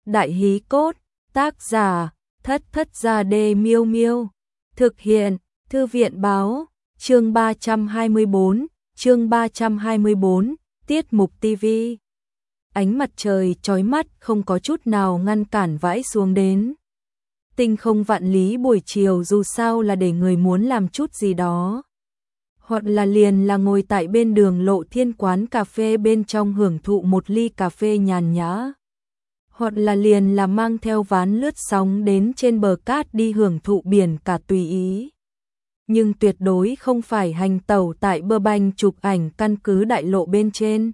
Đại hí cốt, tác giả, Thất Thất Gia Đê Miêu Miêu. Thực hiện, Thư viện báo, chương 324, tiết mục TV. Ánh mặt trời chói mắt không có chút nào ngăn cản vãi xuống đến. Tinh không vạn lý buổi chiều dù sao là để người muốn làm chút gì đó. Hoặc là liền là ngồi tại bên đường Lộ Thiên quán cà phê bên trong hưởng thụ một ly cà phê nhàn nhã. Hoặc là liền là mang theo ván lướt sóng đến trên bờ cát đi hưởng thụ biển cả tùy ý. Nhưng tuyệt đối không phải hành tẩu tại Burbank chụp ảnh căn cứ đại lộ bên trên.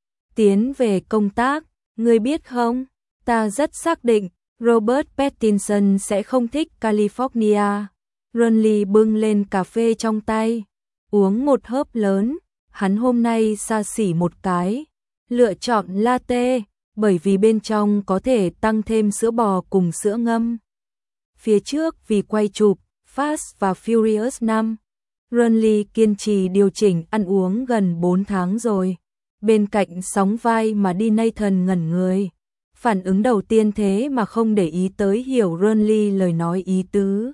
Tiến về công tác, ngươi biết không, ta rất xác định Robert Pattinson sẽ không thích California. Ronly bưng lên cà phê trong tay, uống một hớp lớn, hắn hôm nay xa xỉ một cái, lựa chọn latte, bởi vì bên trong có thể tăng thêm sữa bò cùng sữa ngâm. Phía trước vì quay chụp Fast và Furious 5, Ronly kiên trì điều chỉnh ăn uống gần 4 tháng rồi. Bên cạnh sóng vai mà đi Nathan ngẩn người. Phản ứng đầu tiên thế mà không để ý tới hiểu Ronly lời nói ý tứ.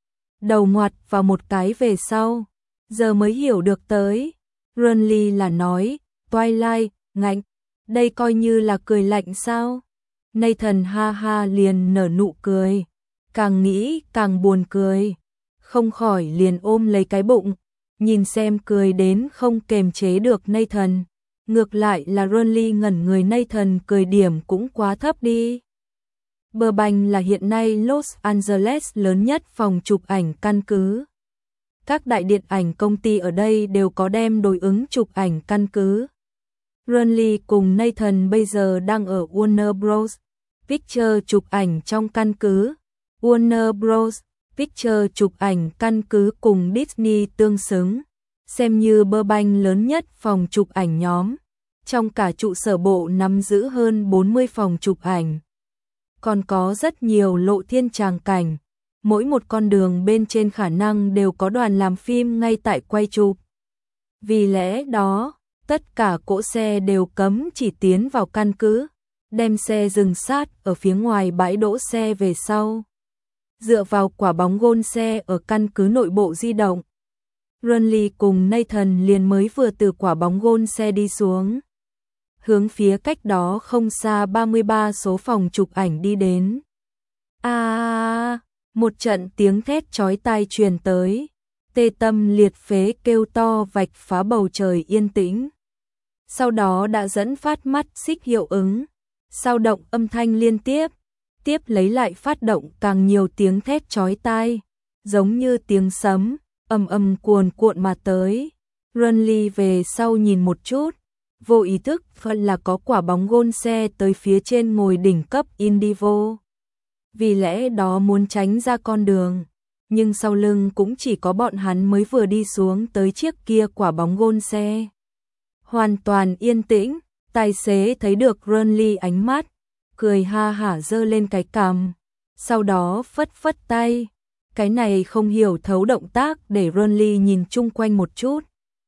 Đầu ngoặt vào một cái về sau, giờ mới hiểu được tới. Ronly là nói, Twilight, ngạnh, đây coi như là cười lạnh sao? Nathan ha ha liền nở nụ cười, càng nghĩ càng buồn cười, không khỏi liền ôm lấy cái bụng, nhìn xem cười đến không kềm chế được Nathan. Ngược lại là Ronly ngẩn người, Nathan cười điểm cũng quá thấp đi. Burbank là hiện nay Los Angeles lớn nhất phòng chụp ảnh căn cứ. Các đại điện ảnh công ty ở đây đều có đem đối ứng chụp ảnh căn cứ. Ronly cùng Nathan bây giờ đang ở Warner Bros. Pictures chụp ảnh trong căn cứ. Warner Bros. Pictures chụp ảnh căn cứ cùng Disney tương xứng, xem như Burbank lớn nhất phòng chụp ảnh nhóm. Trong cả trụ sở bộ nắm giữ hơn 40 phòng chụp ảnh. Còn có rất nhiều lộ thiên tràng cảnh, mỗi một con đường bên trên khả năng đều có đoàn làm phim ngay tại quay chụp. Vì lẽ đó, tất cả cỗ xe đều cấm chỉ tiến vào căn cứ, đem xe dừng sát ở phía ngoài bãi đỗ xe về sau. Dựa vào quả bóng gôn xe ở căn cứ nội bộ di động, Ronly cùng Nathan liền mới vừa từ quả bóng gôn xe đi xuống, hướng phía cách đó không xa 33 số phòng chụp ảnh đi đến. Một trận tiếng thét chói tai truyền tới, tê tâm liệt phế kêu to vạch phá bầu trời yên tĩnh. Sau đó đã dẫn phát mắt xích hiệu ứng, sao động âm thanh liên tiếp, tiếp lấy lại phát động càng nhiều tiếng thét chói tai, giống như tiếng sấm, ầm ầm cuồn cuộn mà tới. Ronly về sau nhìn một chút, vô ý thức phần là có quả bóng gôn xe tới phía trên ngồi đỉnh cấp Indivo. Vì lẽ đó muốn tránh ra con đường, nhưng sau lưng cũng chỉ có bọn hắn mới vừa đi xuống tới chiếc kia quả bóng gôn xe. Hoàn toàn yên tĩnh, tài xế thấy được Ronly ánh mắt, cười ha hả giơ lên cái cằm, sau đó phất phất tay. Cái này không hiểu thấu động tác để Ronly nhìn chung quanh một chút,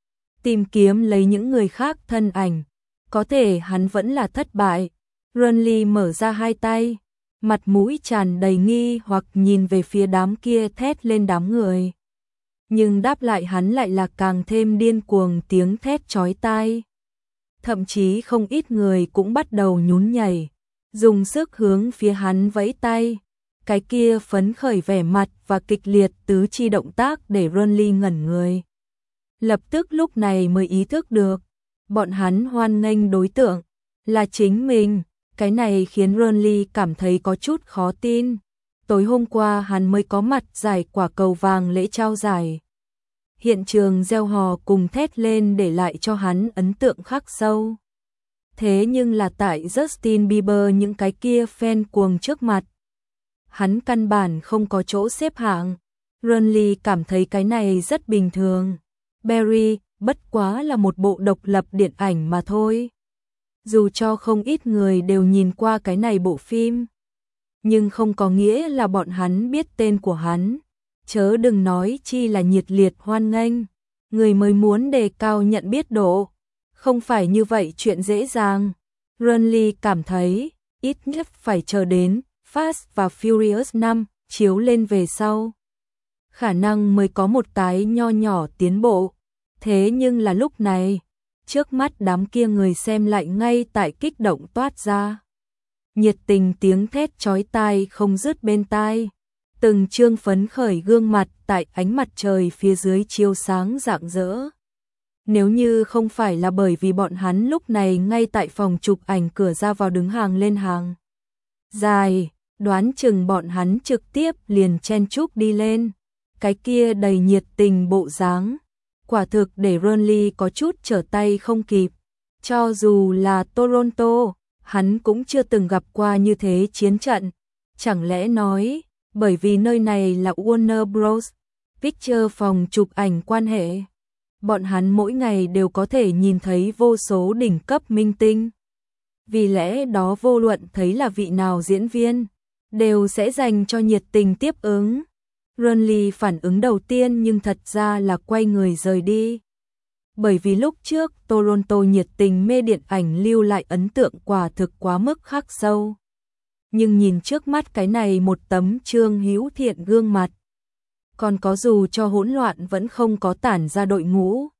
tìm kiếm lấy những người khác thân ảnh, có thể hắn vẫn là thất bại. Ronly mở ra hai tay, mặt mũi tràn đầy nghi hoặc nhìn về phía đám kia thét lên đám người. Nhưng đáp lại hắn lại là càng thêm điên cuồng tiếng thét chói tai. Thậm chí không ít người cũng bắt đầu nhún nhảy, dùng sức hướng phía hắn vẫy tay. Cái kia phấn khởi vẻ mặt và kịch liệt tứ chi động tác để Ronly ngẩn người. Lập tức lúc này mới ý thức được, bọn hắn hoan nghênh đối tượng là chính mình. Cái này khiến Ronly cảm thấy có chút khó tin. Tối hôm qua hắn mới có mặt giải quả cầu vàng lễ trao giải. Hiện trường reo hò cùng thét lên để lại cho hắn ấn tượng khắc sâu. Thế nhưng là tại Justin Bieber những cái kia fan cuồng trước mặt, hắn căn bản không có chỗ xếp hạng. Ronly cảm thấy cái này rất bình thường. Barry bất quá là một bộ độc lập điện ảnh mà thôi. Dù cho không ít người đều nhìn qua cái này bộ phim, nhưng không có nghĩa là bọn hắn biết tên của hắn. Chớ đừng nói chi là nhiệt liệt hoan nghênh. Người mới muốn đề cao nhận biết độ, không phải như vậy chuyện dễ dàng. Ronly cảm thấy, ít nhất phải chờ đến Fast và Furious 5 chiếu lên về sau. Khả năng mới có một cái nho nhỏ tiến bộ. Thế nhưng là lúc này, trước mắt đám kia người xem lại ngay tại kích động toát ra. Nhiệt tình tiếng thét chói tai không dứt bên tai. Từng trương phấn khởi gương mặt tại ánh mặt trời phía dưới chiếu sáng rạng rỡ. Nếu như không phải là bởi vì bọn hắn lúc này ngay tại phòng chụp ảnh cửa ra vào đứng hàng lên hàng dài, đoán chừng bọn hắn trực tiếp liền chen chúc đi lên. Cái kia đầy nhiệt tình bộ dáng, quả thực để Ronly có chút trở tay không kịp. Cho dù là Toronto, hắn cũng chưa từng gặp qua như thế chiến trận. Chẳng lẽ nói, bởi vì nơi này là Warner Bros. Pictures phòng chụp ảnh quan hệ, bọn hắn mỗi ngày đều có thể nhìn thấy vô số đỉnh cấp minh tinh. Vì lẽ đó vô luận thấy là vị nào diễn viên, đều sẽ dành cho nhiệt tình tiếp ứng. Ronly phản ứng đầu tiên nhưng thật ra là quay người rời đi. Bởi vì lúc trước Toronto nhiệt tình mê điện ảnh lưu lại ấn tượng quả thực quá mức khắc sâu. Nhưng nhìn trước mắt cái này một tấm Trương Hữu Thiện gương mặt, còn có dù cho hỗn loạn vẫn không có tản ra đội ngũ.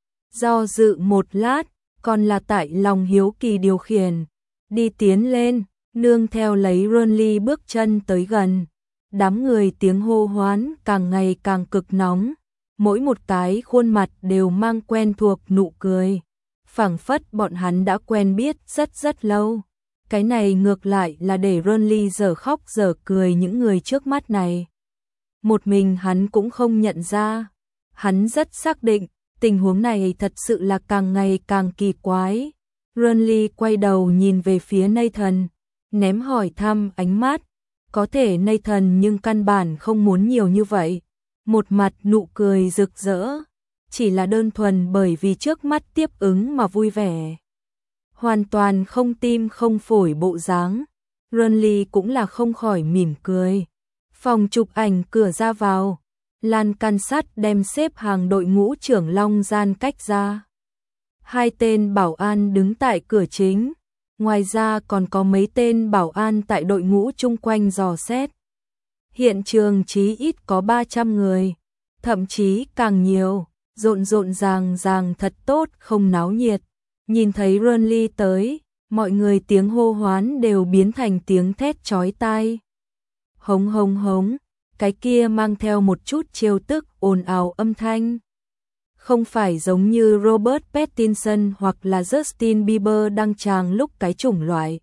Do dự một lát, còn là tại lòng hiếu kỳ điều khiển, đi tiến lên, nương theo lấy Ronly bước chân tới gần. Đám người tiếng hô hoán càng ngày càng cực nóng, mỗi một cái khuôn mặt đều mang quen thuộc nụ cười, phảng phất bọn hắn đã quen biết rất lâu. Cái này ngược lại là để Ronly giờ khóc giờ cười những người trước mắt này. Một mình hắn cũng không nhận ra, hắn rất xác định, tình huống này thật sự là càng ngày càng kỳ quái. Ronly quay đầu nhìn về phía Nathan, ném hỏi thăm ánh mắt. Có thể Nathan nhưng căn bản không muốn nhiều như vậy. Một mặt nụ cười rực rỡ, chỉ là đơn thuần bởi vì trước mắt tiếp ứng mà vui vẻ. Hoàn toàn không tim không phổi bộ dáng. Ronly cũng là không khỏi mỉm cười. Phòng chụp ảnh cửa ra vào, lan can sắt đem xếp hàng đội ngũ trưởng long gian cách ra. Hai tên bảo an đứng tại cửa chính. Ngoài ra còn có mấy tên bảo an tại đội ngũ chung quanh dò xét. Hiện trường chí ít có 300 người, thậm chí càng nhiều, rộn ràng thật tốt không náo nhiệt. Nhìn thấy Ronly tới, mọi người tiếng hô hoán đều biến thành tiếng thét chói tai. Hống hống hống, cái kia mang theo một chút trêu tức ồn ào âm thanh. Không phải giống như Robert Pattinson hoặc là Justin Bieber đăng tràng lúc cái chủng loại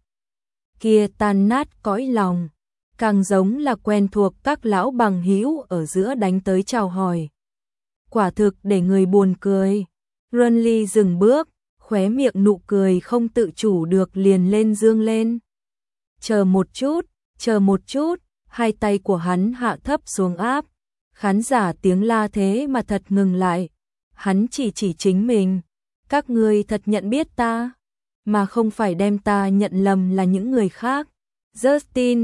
kia tan nát cõi lòng, càng giống là quen thuộc các lão bằng hữu ở giữa đánh tới chào hỏi. Quả thực để người buồn cười. Ronly dừng bước, khóe miệng nụ cười không tự chủ được liền lên dương lên. Chờ một chút, hai tay của hắn hạ thấp xuống áp. Khán giả tiếng la thế mà thật ngừng lại. Hắn chỉ chính mình. Các ngươi thật nhận biết ta, mà không phải đem ta nhận lầm là những người khác. Justin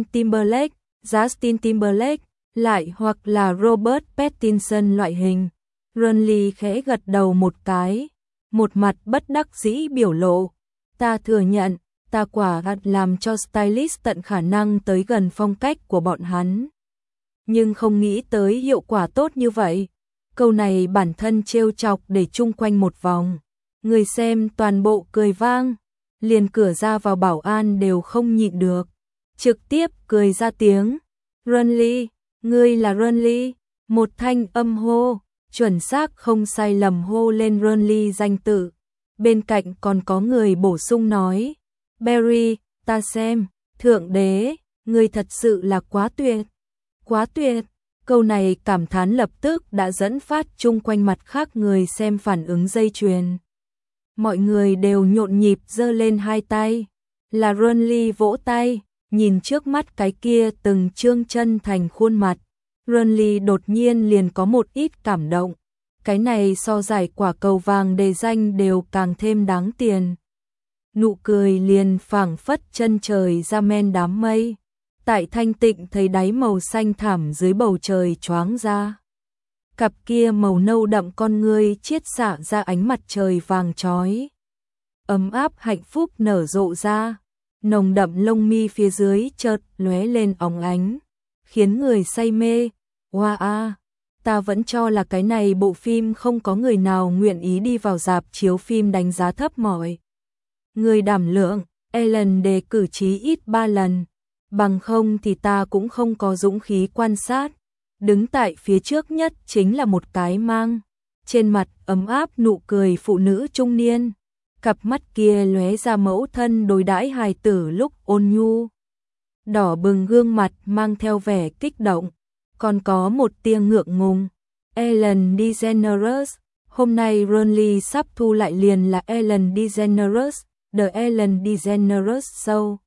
Timberlake, lại hoặc là Robert Pattinson loại hình. Ronly khẽ gật đầu một cái, một mặt bất đắc dĩ biểu lộ. Ta thừa nhận, ta quả thật làm cho stylist tận khả năng tới gần phong cách của bọn hắn. Nhưng không nghĩ tới hiệu quả tốt như vậy. Câu này bản thân trêu chọc để chung quanh một vòng. Người xem toàn bộ cười vang, liền cửa ra vào bảo an đều không nhịn được. Trực tiếp cười ra tiếng. Ronly, ngươi là Ronly. Một thanh âm hô, chuẩn xác không sai lầm hô lên Ronly danh tự. Bên cạnh còn có người bổ sung nói. Barry, ta xem, thượng đế, ngươi thật sự là quá tuyệt. Quá tuyệt. Câu này cảm thán lập tức đã dẫn phát chung quanh mặt khác người xem phản ứng dây chuyền. Mọi người đều nhộn nhịp giơ lên hai tay. Là Ronly vỗ tay, nhìn trước mắt cái kia từng trương chân thành khuôn mặt. Ronly đột nhiên liền có một ít cảm động. Cái này so giải quả cầu vàng đề danh đều càng thêm đáng tiền. Nụ cười liền phảng phất chân trời ra men đám mây. Tại thanh tịnh thấy đáy màu xanh thẳm dưới bầu trời choáng ra. Cặp kia màu nâu đậm con ngươi chiết xạ ra ánh mặt trời vàng chói. Ấm áp hạnh phúc nở rộ ra. nồng đậm lông mi phía dưới chợt lóe lên óng ánh, khiến người say mê. Wow, ta vẫn cho là cái này bộ phim không có người nào nguyện ý đi vào rạp chiếu phim đánh giá thấp mọi người đảm lượng. Ellen đề cử chí ít 3 lần, bằng không thì ta cũng không có dũng khí quan sát. Đứng tại phía trước nhất chính là một cái mang trên mặt ấm áp nụ cười phụ nữ trung niên, cặp mắt kia lóe ra mẫu thân đối đãi hài tử lúc ôn nhu. Đỏ bừng gương mặt mang theo vẻ kích động, còn có một tia ngượng ngùng. Ellen DeGeneres, hôm nay Renly sắp thu lại liền là Ellen DeGeneres, The Ellen DeGeneres Show.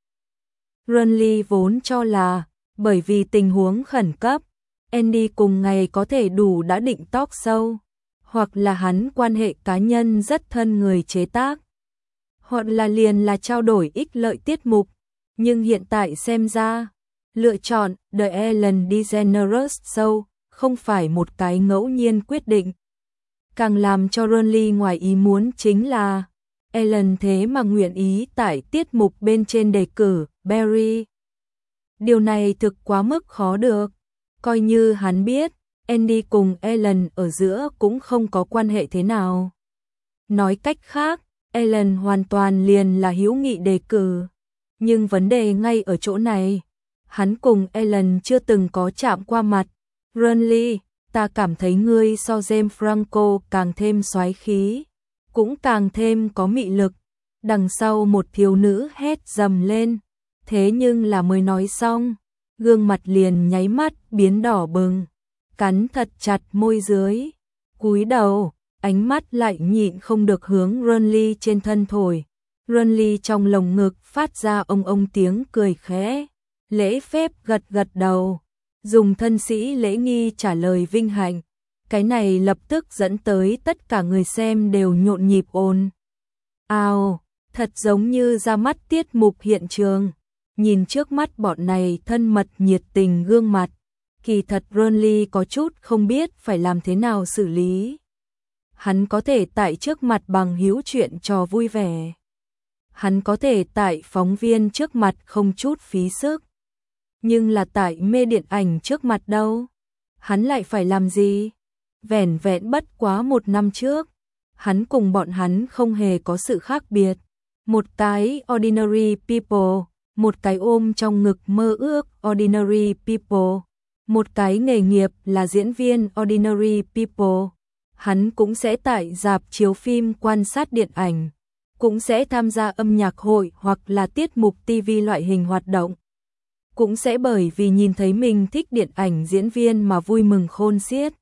Renly vốn cho là, bởi vì tình huống khẩn cấp, Andy cùng ngày có thể đủ đã định talk show, hoặc là hắn quan hệ cá nhân rất thân người chế tác, hoặc là liền là trao đổi ích lợi tiết mục, nhưng hiện tại xem ra, lựa chọn The Ellen DeGeneres Show không phải một cái ngẫu nhiên quyết định. Càng làm cho Renly ngoài ý muốn chính là Ellen thế mà nguyện ý tại tiết mục bên trên đề cử Barry. Điều này thực quá mức khó được, coi như hắn biết, Andy cùng Ellen ở giữa cũng không có quan hệ thế nào. Nói cách khác, Ellen hoàn toàn liền là hữu nghị đề cử, nhưng vấn đề ngay ở chỗ này, hắn cùng Ellen chưa từng có chạm qua mặt. Renly, ta cảm thấy ngươi so James Franco càng thêm soái khí, cũng càng thêm có mị lực. Đằng sau một thiếu nữ hét dầm lên, thế nhưng là mới nói xong, gương mặt liền nháy mắt biến đỏ bừng, cắn thật chặt môi dưới, cúi đầu, ánh mắt lại nhịn không được hướng Renly trên thân thổi. Renly trong lồng ngực phát ra ông tiếng cười khẽ, lễ phép gật gật đầu, dùng thân sĩ lễ nghi trả lời vinh hạnh. Cái này lập tức dẫn tới tất cả người xem đều nhộn nhịp ồn ào, thật giống như ra mắt tiết mục hiện trường. Nhìn trước mắt bọn này thân mật nhiệt tình gương mặt, kỳ thật Renly có chút không biết phải làm thế nào xử lý. Hắn có thể tại trước mặt bằng hữu chuyện trò vui vẻ, hắn có thể tại phóng viên trước mặt không chút phí sức, nhưng là tại mê điện ảnh trước mặt đâu, hắn lại phải làm gì? Vẻn vẹn bất quá 1 năm trước, hắn cùng bọn hắn không hề có sự khác biệt. Một cái ordinary people, một cái ôm trong ngực mơ ước ordinary people, một cái nghề nghiệp là diễn viên ordinary people. Hắn cũng sẽ tại rạp chiếu phim quan sát điện ảnh, cũng sẽ tham gia âm nhạc hội hoặc là tiết mục TV loại hình hoạt động. Cũng sẽ bởi vì nhìn thấy mình thích điện ảnh diễn viên mà vui mừng khôn xiết.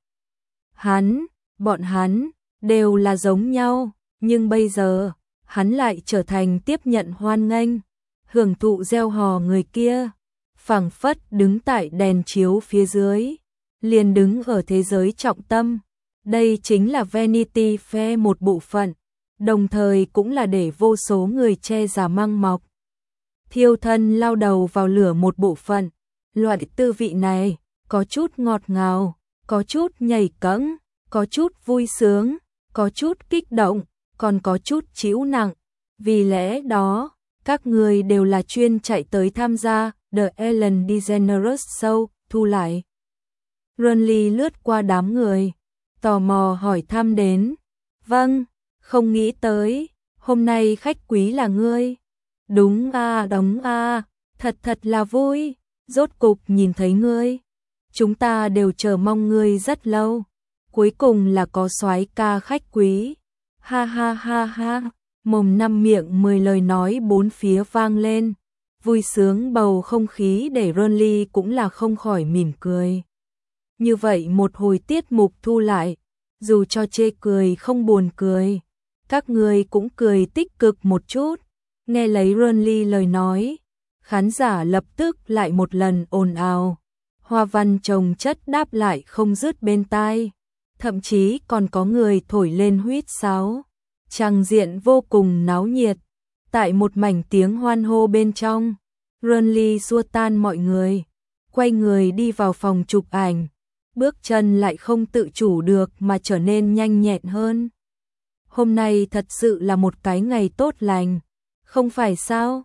Bọn hắn, đều là giống nhau, nhưng bây giờ, hắn lại trở thành tiếp nhận hoan nghênh, hưởng thụ gieo hò người kia, phảng phất đứng tại đèn chiếu phía dưới, liền đứng ở thế giới trọng tâm. Đây chính là Vanity Fair một bộ phận, đồng thời cũng là để vô số người che giả măng mọc, thiêu thân lao đầu vào lửa một bộ phận. Loại tư vị này, có chút ngọt ngào, có chút nhảy cẫng, có chút vui sướng, có chút kích động, còn có chút trĩu nặng. Vì lẽ đó, các người đều là chuyên chạy tới tham gia The Ellen DeGeneres Show, thu lại. Renly lướt qua đám người, tò mò hỏi thăm đến. Vâng, không nghĩ tới, hôm nay khách quý là ngươi. Đúng à, thật là vui, rốt cục nhìn thấy ngươi. Chúng ta đều chờ mong ngươi rất lâu. Cuối cùng là có soái ca khách quý. Ha ha ha ha, mồm 5 miệng 10 lời nói bốn phía vang lên. Vui sướng bầu không khí để Renly cũng là không khỏi mỉm cười. Như vậy một hồi tiết mục thu lại, dù cho chê cười không buồn cười, các người cũng cười tích cực một chút. Nghe lấy Renly lời nói, khán giả lập tức lại một lần ồn ào, hoa văn chồng chất đáp lại không dứt bên tai, thậm chí còn có người thổi lên huýt sáo. Tràng diện vô cùng náo nhiệt, tại một mảnh tiếng hoan hô bên trong, Renly xua tan mọi người, quay người đi vào phòng chụp ảnh, bước chân lại không tự chủ được mà trở nên nhanh nhẹn hơn. Hôm nay thật sự là một cái ngày tốt lành, không phải sao?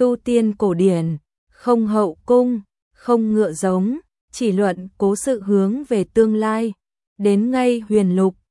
tu tiên cổ điển, không hậu cung, không ngựa giống, chỉ luận cố sự hướng về tương lai. Đến ngay huyền lục,